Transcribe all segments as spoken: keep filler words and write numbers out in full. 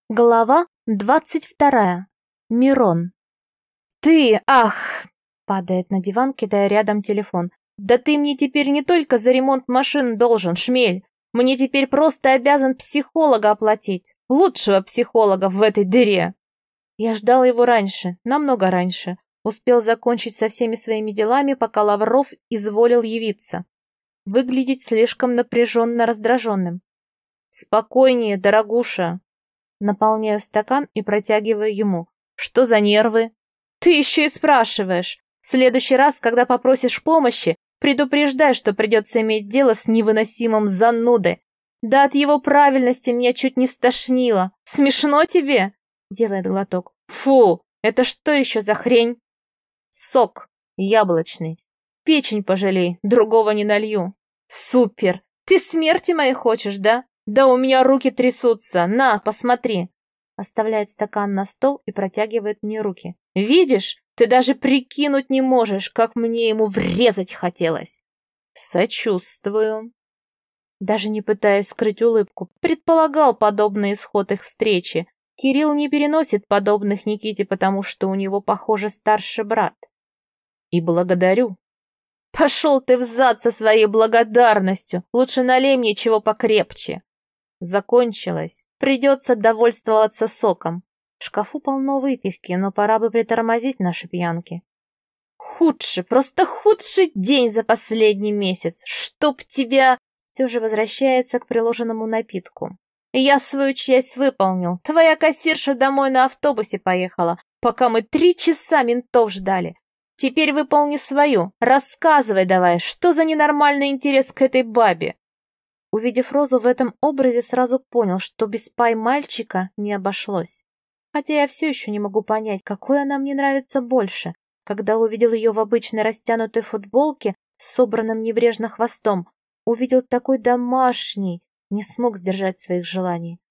Глава двадцать вторая. Мирон. «Ты, ах!» — падает на диван, кидая рядом телефон. «Да ты мне теперь не только за ремонт машин должен, шмель! Мне теперь просто обязан психолога оплатить. Лучшего психолога в этой дыре!» Я ждал его раньше, намного раньше. Успел закончить со всеми своими делами, пока Лавров изволил явиться. Выглядеть слишком напряженно раздраженным. «Спокойнее, дорогуша!» Наполняю стакан и протягиваю ему. «Что за нервы?» «Ты еще и спрашиваешь. В следующий раз, когда попросишь помощи, предупреждай, что придется иметь дело с невыносимым занудой. Да от его правильности меня чуть не стошнило. Смешно тебе?» Делает глоток. «Фу, это что еще за хрень?» «Сок яблочный. Печень пожалей, другого не налью». «Супер! Ты смерти моей хочешь, да? Да у меня руки трясутся. На, посмотри!» Оставляет стакан на стол и протягивает мне руки. «Видишь? Ты даже прикинуть не можешь, как мне ему врезать хотелось!» «Сочувствую!» Даже не пытаясь скрыть улыбку, предполагал подобный исход их встречи. Кирилл не переносит подобных Никите, потому что у него, похоже, старший брат. И благодарю. «Пошел ты взад со своей благодарностью! Лучше налей мне чего покрепче!» Закончилось. Придется довольствоваться соком. В шкафу полно выпивки, но пора бы притормозить наши пьянки. Худший, просто худший день за последний месяц. Чтоб тебя... Все же возвращается к приложенному напитку. Я свою часть выполнил. Твоя кассирша домой на автобусе поехала, пока мы три часа ментов ждали. Теперь выполни свою. Рассказывай давай, что за ненормальный интерес к этой бабе. Увидев Розу в этом образе, сразу понял, что без пай-мальчика не обошлось. Хотя я все еще не могу понять, какой она мне нравится больше, когда увидел ее в обычной растянутой футболке с собранным небрежно хвостом, увидел такой домашний, не смог сдержать своих желаний.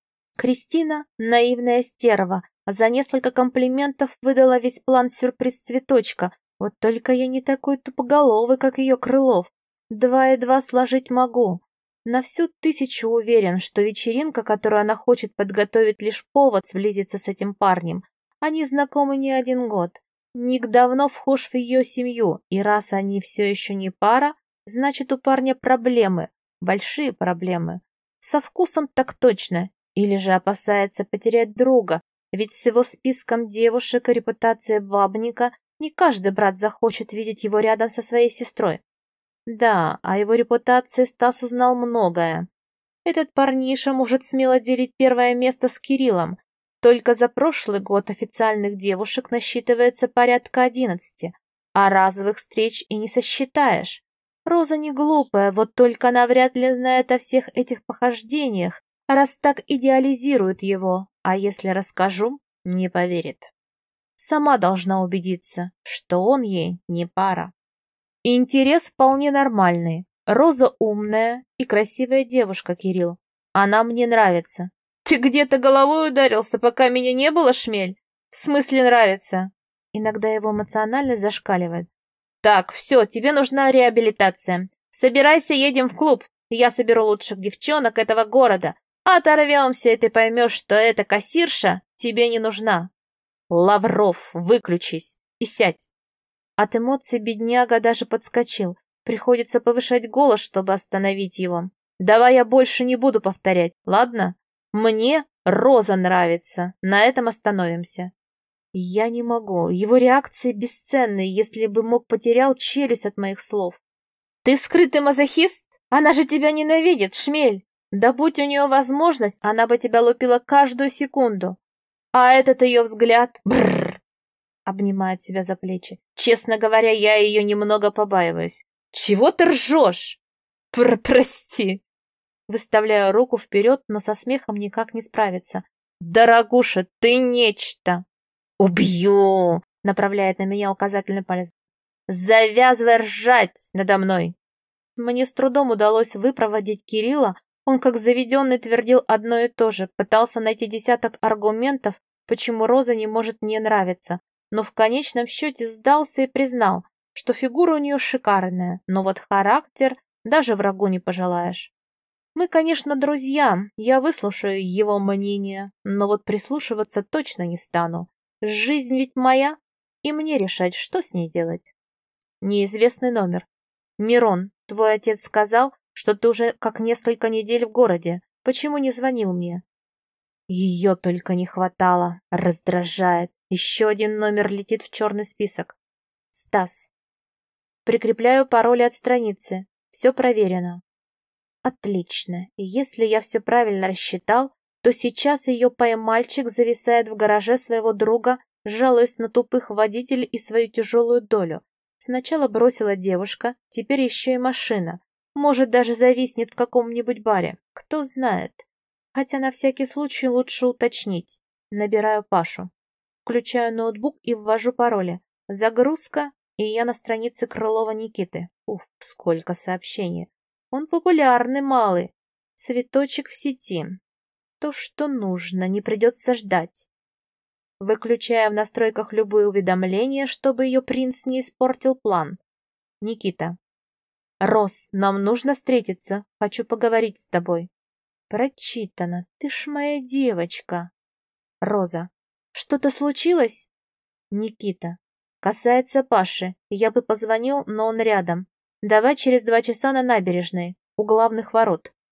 Кристина — наивная стерва, а за несколько комплиментов выдала весь план сюрприз-цветочка, вот только я не такой тупоголовый, как ее Крылов. Два и два сложить могу. На всю тысячу уверен, что вечеринка, которую она хочет подготовить, лишь повод сблизиться с этим парнем. Они знакомы не один год. Ник давно вхож в ее семью, и раз они все еще не пара, значит, у парня проблемы, большие проблемы. Со вкусом так точно, или же опасается потерять друга, ведь с его списком девушек и репутацией бабника не каждый брат захочет видеть его рядом со своей сестрой. Да, о его репутации Стас узнал многое. Этот парниша может смело делить первое место с Кириллом. Только за прошлый год официальных девушек насчитывается порядка одиннадцати, а разовых встреч и не сосчитаешь. Роза не глупая, вот только она вряд ли знает о всех этих похождениях, раз так идеализирует его, а если расскажу, не поверит. Сама должна убедиться, что он ей не пара. И интерес вполне нормальный. Роза умная и красивая девушка, Кирилл. Она мне нравится. Ты где-то головой ударился, пока меня не было, шмель? В смысле нравится? Иногда его эмоциональность зашкаливает. Так, все, тебе нужна реабилитация. Собирайся, едем в клуб. Я соберу лучших девчонок этого города. Оторвемся, и ты поймешь, что эта кассирша тебе не нужна. Лавров, выключись и сядь. От эмоций бедняга даже подскочил. Приходится повышать голос, чтобы остановить его. Давай я больше не буду повторять, ладно? Мне Роза нравится. На этом остановимся. Я не могу. Его реакции бесценны, если бы мог потерял челюсть от моих слов. Ты скрытый мазохист? Она же тебя ненавидит, шмель. Да будь у нее возможность, она бы тебя лупила каждую секунду. А этот ее взгляд... Бррр. Обнимает себя за плечи. Честно говоря, я ее немного побаиваюсь. Чего ты ржешь? Пр прости. Выставляю руку вперед, но со смехом никак не справиться. Дорогуша, ты нечто. Убью! Направляет на меня указательный палец. Завязывай ржать надо мной. Мне с трудом удалось выпроводить Кирилла. Он как заведенный твердил одно и то же. Пытался найти десяток аргументов, почему Роза не может мне нравиться. Но в конечном счете сдался и признал, что фигура у нее шикарная, но вот характер даже врагу не пожелаешь. Мы, конечно, друзья, я выслушаю его мнение, но вот прислушиваться точно не стану. Жизнь ведь моя, и мне решать, что с ней делать. Неизвестный номер. Мирон, твой отец сказал, что ты уже как несколько недель в городе. Почему не звонил мне? Ее только не хватало. Раздражает. Еще один номер летит в черный список. Стас. Прикрепляю пароли от страницы. Все проверено. Отлично. Если я все правильно рассчитал, то сейчас ее поймальчик зависает в гараже своего друга, жалуясь на тупых водителей и свою тяжелую долю. Сначала бросила девушка, теперь еще и машина. Может, даже зависнет в каком-нибудь баре. Кто знает. Хотя на всякий случай лучше уточнить. Набираю Пашу. Включаю ноутбук и ввожу пароли. Загрузка, и я на странице Крылова Никиты. Уф, сколько сообщений. Он популярный малый. Цветочек в сети. То, что нужно, не придется ждать. Выключая в настройках любые уведомления, чтобы ее принц не испортил план. Никита. Рос, нам нужно встретиться. Хочу поговорить с тобой. Прочитано. Ты ж моя девочка. Роза. Что-то случилось? Никита. Касается Паши. Я бы позвонил, но он рядом. Давай через два часа на набережной, у главных ворот.